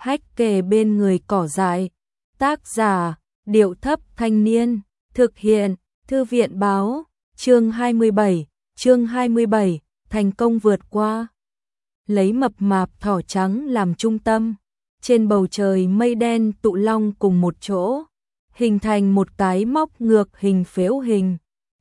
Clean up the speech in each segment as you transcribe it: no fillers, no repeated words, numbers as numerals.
hách kề bên người cỏ dại. Tác giả, Điệu Thấp Thanh Niên, thực hiện, Thư viện Báo, chương 27, thành công vượt qua. Lấy mập mạp thỏ trắng làm trung tâm, trên bầu trời mây đen tụ long cùng một chỗ, hình thành một cái móc ngược hình phễu hình,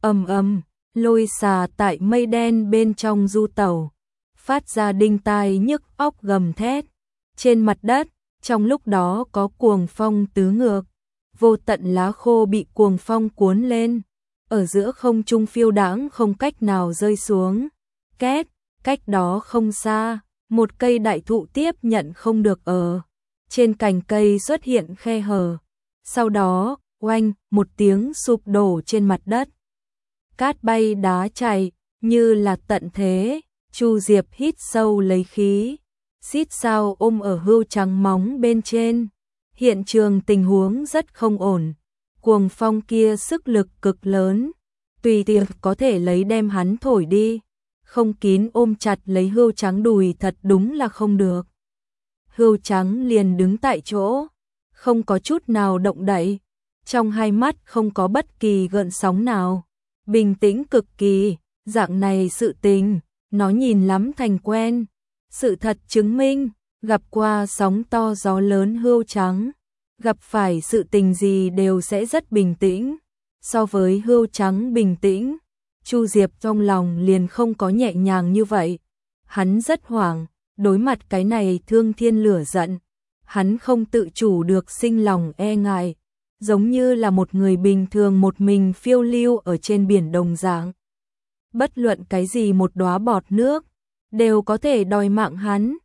lôi xà tại mây đen bên trong du tẩu, phát ra đinh tai nhức óc gầm thét. Trên mặt đất, trong lúc đó có cuồng phong tứ ngược, vô tận lá khô bị cuồng phong cuốn lên, ở giữa không trung phiêu đãng không cách nào rơi xuống. Két, cách đó không xa, một cây đại thụ tiếp nhận không được ở. Trên cành cây xuất hiện khe hở, sau đó, oanh, một tiếng sụp đổ trên mặt đất. Cát bay đá chạy, như là tận thế. Chu Diệp hít sâu lấy khí, xít sao ôm ở hươu trắng móng bên trên. Hiện trường tình huống rất không ổn, cuồng phong kia sức lực cực lớn, tùy tiện có thể lấy đem hắn thổi đi. Không kín ôm chặt lấy hươu trắng đùi thật đúng là không được. Hươu trắng liền đứng tại chỗ, không có chút nào động đậy, trong hai mắt không có bất kỳ gợn sóng nào, bình tĩnh cực kỳ. Dạng này sự tình, nó nhìn lắm thành quen. Sự thật chứng minh, gặp qua sóng to gió lớn hươu trắng, gặp phải sự tình gì đều sẽ rất bình tĩnh. So với hươu trắng bình tĩnh, Chu Diệp trong lòng liền không có nhẹ nhàng như vậy. Hắn rất hoảng, đối mặt cái này thương thiên lửa giận, hắn không tự chủ được sinh lòng e ngại, giống như là một người bình thường một mình phiêu lưu ở trên biển đồng dạng. Bất luận cái gì một đóa bọt nước đều có thể đòi mạng hắn.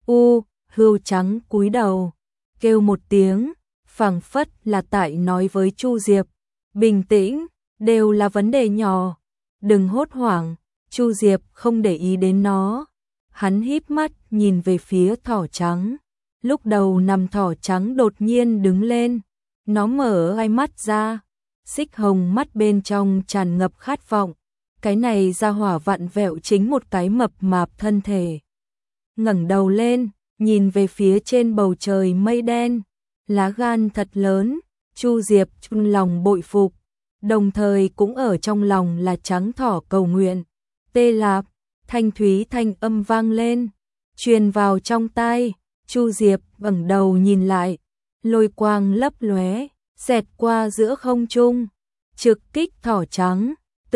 Hươu trắng cúi đầu, kêu một tiếng, phảng phất là tại nói với Chu Diệp, bình tĩnh, đều là vấn đề nhỏ, đừng hốt hoảng. Chu Diệp không để ý đến nó, hắn híp mắt nhìn về phía thỏ trắng. Lúc đầu nằm thỏ trắng đột nhiên đứng lên, nó mở hai mắt ra, xích hồng mắt bên trong tràn ngập khát vọng. Cái này ra hỏa vặn vẹo chính một cái mập mạp thân thể. Ngẩng đầu lên, nhìn về phía trên bầu trời mây đen, lá gan thật lớn. Chu Diệp trong lòng bội phục, đồng thời cũng ở trong lòng là trắng thỏ cầu nguyện. Tê lạp, thanh thúy thanh âm vang lên, truyền vào trong tai. Chu Diệp ngẩng đầu nhìn lại, lôi quang lấp lóe, xẹt qua giữa không trung, trực kích thỏ trắng.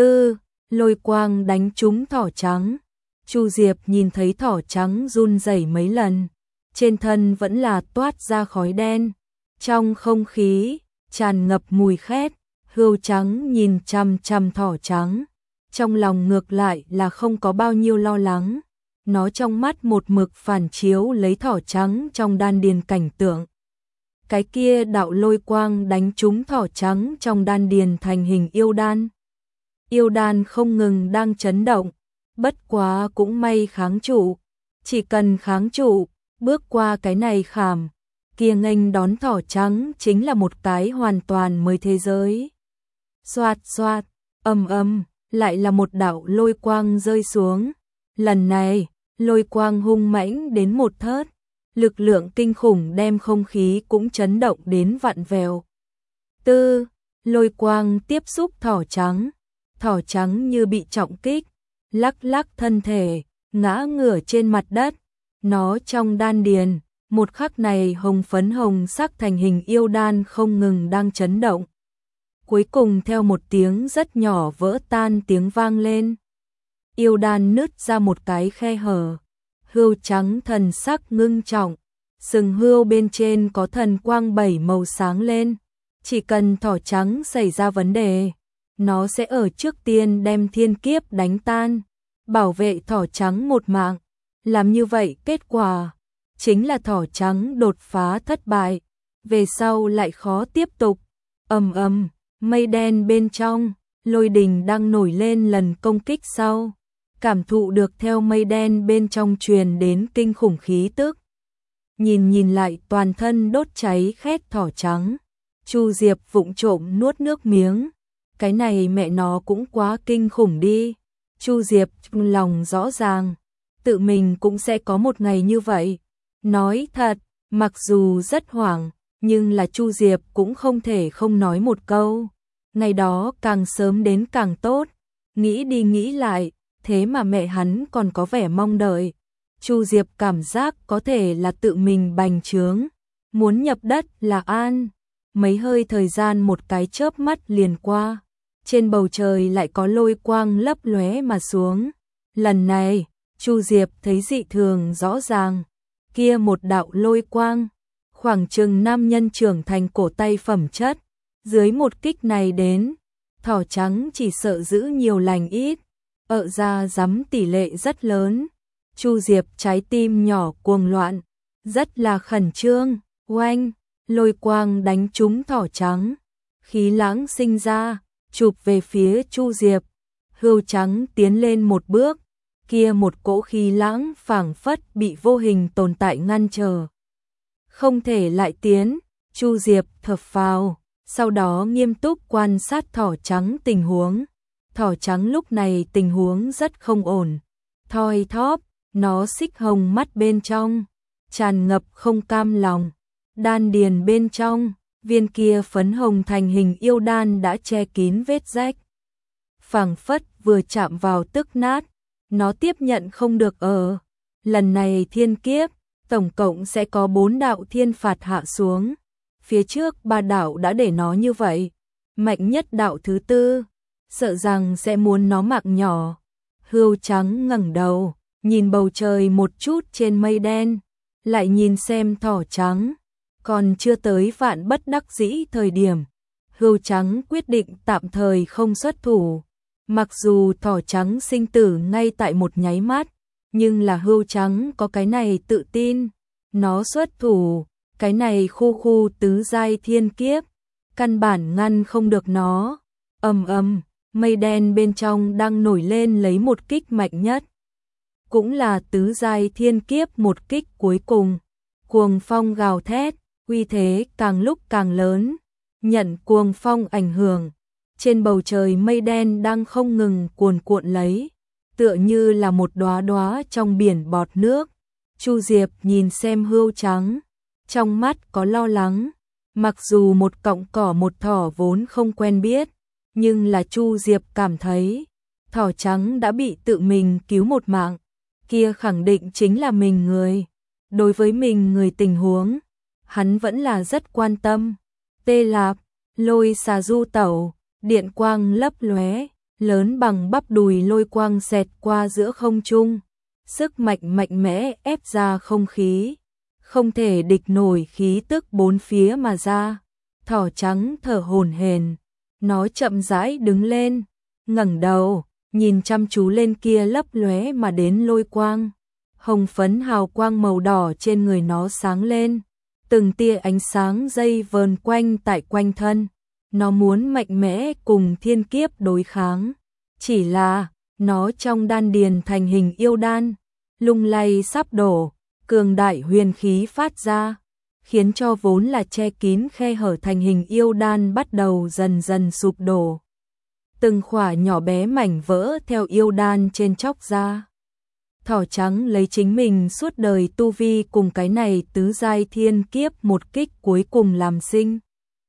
Lôi quang đánh trúng thỏ trắng. Chu Diệp nhìn thấy thỏ trắng run rẩy mấy lần, trên thân vẫn là toát ra khói đen, trong không khí tràn ngập mùi khét. Hươu trắng nhìn chằm chằm thỏ trắng, trong lòng ngược lại là không có bao nhiêu lo lắng. Nó trong mắt một mực phản chiếu lấy thỏ trắng trong đan điền cảnh tượng. Cái kia đạo lôi quang đánh trúng thỏ trắng trong đan điền thành hình yêu đan. Yêu đan không ngừng đang chấn động, bất quá cũng may kháng trụ. Chỉ cần kháng trụ, bước qua cái này khảm, kia nghênh đón thỏ trắng chính là một cái hoàn toàn mới thế giới. Xoạt xoạt, lại là một đạo lôi quang rơi xuống. Lần này, lôi quang hung mãnh đến một thớt, lực lượng kinh khủng đem không khí cũng chấn động đến vặn vẹo. Lôi quang tiếp xúc thỏ trắng như bị trọng kích, lắc lắc thân thể, ngã ngửa trên mặt đất. Nó trong đan điền, một khắc này hồng phấn hồng sắc thành hình yêu đan không ngừng đang chấn động. Cuối cùng theo một tiếng rất nhỏ vỡ tan tiếng vang lên, yêu đan nứt ra một cái khe hở. Hươu trắng thần sắc ngưng trọng, sừng hươu bên trên có thần quang 7 màu sáng lên. Chỉ cần thỏ trắng xảy ra vấn đề, nó sẽ ở trước tiên đem thiên kiếp đánh tan, bảo vệ thỏ trắng một mạng. Làm như vậy kết quả chính là thỏ trắng đột phá thất bại, về sau lại khó tiếp tục. Mây đen bên trong, lôi đình đang nổi lên lần công kích sau, cảm thụ được theo mây đen bên trong truyền đến kinh khủng khí tức. Nhìn lại toàn thân đốt cháy khét thỏ trắng, Chu Diệp vụng trộm nuốt nước miếng. Cái này mẹ nó cũng quá kinh khủng đi. Chu Diệp trong lòng rõ ràng, tự mình cũng sẽ có một ngày như vậy. Nói thật, Mặc dù rất hoảng, nhưng là Chu Diệp cũng không thể không nói một câu. Ngày đó càng sớm đến càng tốt, nghĩ đi nghĩ lại, thế mà mẹ hắn còn có vẻ mong đợi. Chu Diệp cảm giác có thể là tự mình bành trướng, muốn nhập đất là an. Mấy hơi thời gian một cái chớp mắt liền qua, trên bầu trời lại có lôi quang lấp lóe mà xuống. Lần này, Chu Diệp thấy dị thường rõ ràng, kia một đạo lôi quang, khoảng chừng nam nhân trưởng thành cổ tay phẩm chất, dưới một kích này đến, thỏ trắng chỉ sợ giữ nhiều lành ít, ra rắm tỷ lệ rất lớn. Chu Diệp trái tim nhỏ cuồng loạn, rất là khẩn trương, oanh, lôi quang đánh trúng thỏ trắng, khí lãng sinh ra, chụp về phía Chu Diệp. Hươu trắng tiến lên một bước, kia một cỗ khí lãng phảng phất bị vô hình tồn tại ngăn trở. Không thể lại tiến, Chu Diệp thở phào, sau đó nghiêm túc quan sát thỏ trắng tình huống. Thỏ trắng lúc này tình huống rất không ổn, thoi thóp, nó xích hồng mắt bên trong, tràn ngập không cam lòng, đan điền bên trong, viên kia phấn hồng thành hình yêu đan đã che kín vết rách. Phảng phất vừa chạm vào tức nát, nó tiếp nhận không được lần này thiên kiếp, tổng cộng sẽ có 4 đạo thiên phạt hạ xuống. Phía trước 3 đạo đã để nó như vậy, mạnh nhất đạo thứ 4, sợ rằng sẽ muốn nó mạng nhỏ. Hươu trắng ngẩng đầu, nhìn bầu trời một chút trên mây đen, lại nhìn xem thỏ trắng, còn chưa tới vạn bất đắc dĩ thời điểm. Hươu trắng quyết định tạm thời không xuất thủ. Mặc dù thỏ trắng sinh tử ngay tại một nháy mắt, nhưng là hươu trắng có cái này tự tin, nó xuất thủ, cái này khu tứ giai thiên kiếp, căn bản ngăn không được nó. Mây đen bên trong đang nổi lên lấy một kích mạnh nhất, cũng là tứ giai thiên kiếp một kích cuối cùng. Cuồng phong gào thét, uy thế càng lúc càng lớn, nhận cuồng phong ảnh hưởng, trên bầu trời mây đen đang không ngừng cuồn cuộn lấy, tựa như là một đóa đóa trong biển bọt nước. Chu Diệp nhìn xem hươu trắng, trong mắt có lo lắng, mặc dù một cọng cỏ một thỏ vốn không quen biết, nhưng là Chu Diệp cảm thấy, thỏ trắng đã bị tự mình cứu một mạng, kia khẳng định chính là mình người. Đối với mình người tình huống, hắn vẫn là rất quan tâm. Tê Lạp, lôi xà du tẩu, điện quang lấp lóe, lớn bằng bắp đùi lôi quang xẹt qua giữa không trung, sức mạnh mạnh mẽ ép ra không khí, không thể địch nổi khí tức bốn phía mà ra. Thỏ trắng thở hổn hển, nó chậm rãi đứng lên, ngẩng đầu, nhìn chăm chú lên kia lấp lóe mà đến lôi quang. Hồng phấn hào quang màu đỏ trên người nó sáng lên, từng tia ánh sáng dây vờn quanh tại quanh thân. Nó muốn mạnh mẽ cùng thiên kiếp đối kháng, chỉ là nó trong đan điền thành hình yêu đan, lung lay sắp đổ, cường đại huyền khí phát ra, khiến cho vốn là che kín khe hở thành hình yêu đan bắt đầu dần dần sụp đổ. Từng khỏa nhỏ bé mảnh vỡ theo yêu đan trên chóc ra. Thỏ trắng lấy chính mình suốt đời tu vi cùng cái này tứ giai thiên kiếp một kích cuối cùng làm sinh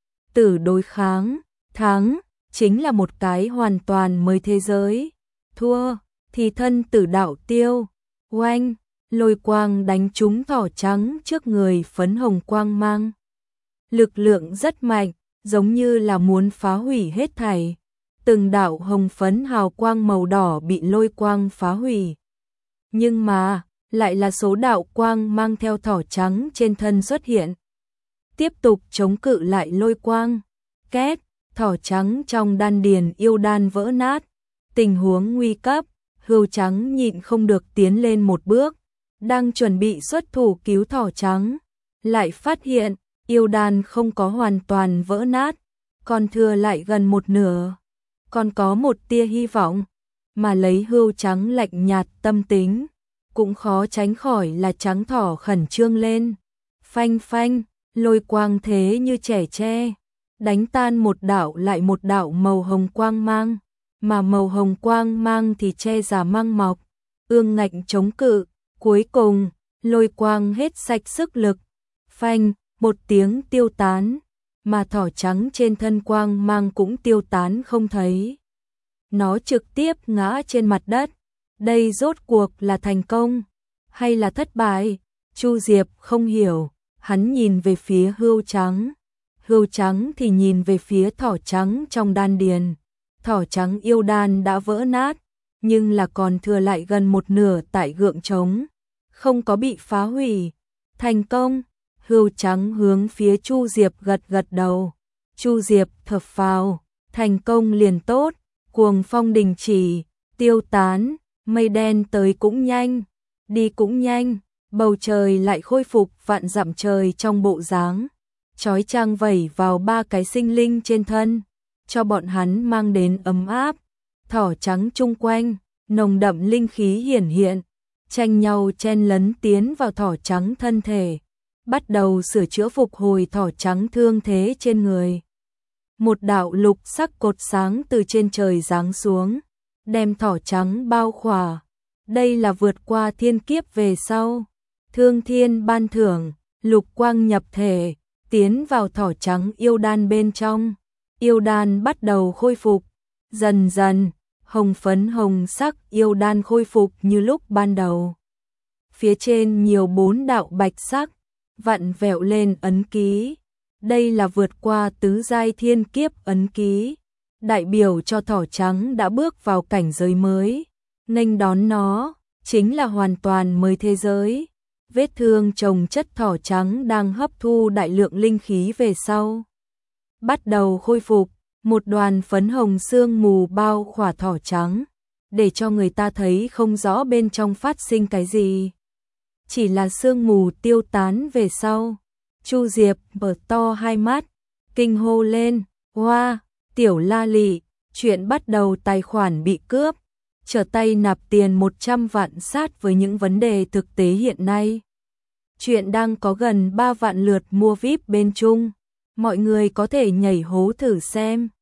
tử đối kháng, thắng chính là một cái hoàn toàn mới thế giới, thua thì thân tử đạo tiêu. Oanh, lôi quang đánh trúng thỏ trắng trước người phấn hồng quang mang. Lực lượng rất mạnh, giống như là muốn phá hủy hết thảy. Từng đạo hồng phấn hào quang màu đỏ bị lôi quang phá hủy. Nhưng mà, lại là số đạo quang mang theo thỏ trắng trên thân xuất hiện. Tiếp tục chống cự lại lôi quang. Két, thỏ trắng trong đan điền yêu đan vỡ nát. Tình huống nguy cấp, hươu trắng nhịn không được tiến lên một bước. Đang chuẩn bị xuất thủ cứu thỏ trắng. Lại phát hiện, yêu đan không có hoàn toàn vỡ nát. Còn thừa lại gần một nửa. Còn có một tia hy vọng. Mà lấy hươu trắng lạnh nhạt tâm tính, cũng khó tránh khỏi là trắng thỏ khẩn trương lên. Phanh phanh, lôi quang thế như trẻ tre, đánh tan một đạo lại một đạo màu hồng quang mang, mà màu hồng quang mang thì che giả mang mọc, ương ngạnh chống cự, cuối cùng, lôi quang hết sạch sức lực, phanh, một tiếng tiêu tán, mà thỏ trắng trên thân quang mang cũng tiêu tán không thấy. Nó trực tiếp ngã trên mặt đất. Đây rốt cuộc là thành công hay là thất bại? Chu Diệp không hiểu, hắn nhìn về phía hươu trắng thì nhìn về phía thỏ trắng trong đan điền. Thỏ trắng yêu đan đã vỡ nát, nhưng là còn thừa lại gần một nửa tại gượng trống, không có bị phá hủy. Thành công. Hươu trắng hướng phía Chu Diệp gật gật đầu. Chu Diệp thở phào, thành công liền tốt. Cuồng phong đình chỉ, tiêu tán, mây đen tới cũng nhanh, đi cũng nhanh, bầu trời lại khôi phục vạn dặm trời trong bộ dáng chói chang vẩy vào ba cái sinh linh trên thân, cho bọn hắn mang đến ấm áp. Thỏ trắng chung quanh, nồng đậm linh khí hiển hiện, tranh nhau chen lấn tiến vào thỏ trắng thân thể, bắt đầu sửa chữa phục hồi thỏ trắng thương thế trên người. Một đạo lục sắc cột sáng từ trên trời giáng xuống, đem thỏ trắng bao khỏa. Đây là vượt qua thiên kiếp về sau. Thương thiên ban thưởng, lục quang nhập thể, tiến vào thỏ trắng yêu đan bên trong. Yêu đan bắt đầu khôi phục. Dần dần, hồng phấn hồng sắc yêu đan khôi phục như lúc ban đầu. Phía trên nhiều 4 đạo bạch sắc, vặn vẹo lên ấn ký. Đây là vượt qua tứ giai thiên kiếp ấn ký, đại biểu cho thỏ trắng đã bước vào cảnh giới mới, nghênh đón nó chính là hoàn toàn mới thế giới. Vết thương chồng chất thỏ trắng đang hấp thu đại lượng linh khí về sau, bắt đầu khôi phục. Một đoàn phấn hồng sương mù bao khỏa thỏ trắng, để cho người ta thấy không rõ bên trong phát sinh cái gì. Chỉ là sương mù tiêu tán về sau, Chu Diệp mở to hai mắt, kinh hô lên, "Hoa, tiểu La Lị, chuyện bắt đầu tài khoản bị cướp, trở tay nạp tiền 100 vạn sát với những vấn đề thực tế hiện nay. Chuyện đang có gần 3 vạn lượt mua VIP bên Trung, mọi người có thể nhảy hố thử xem."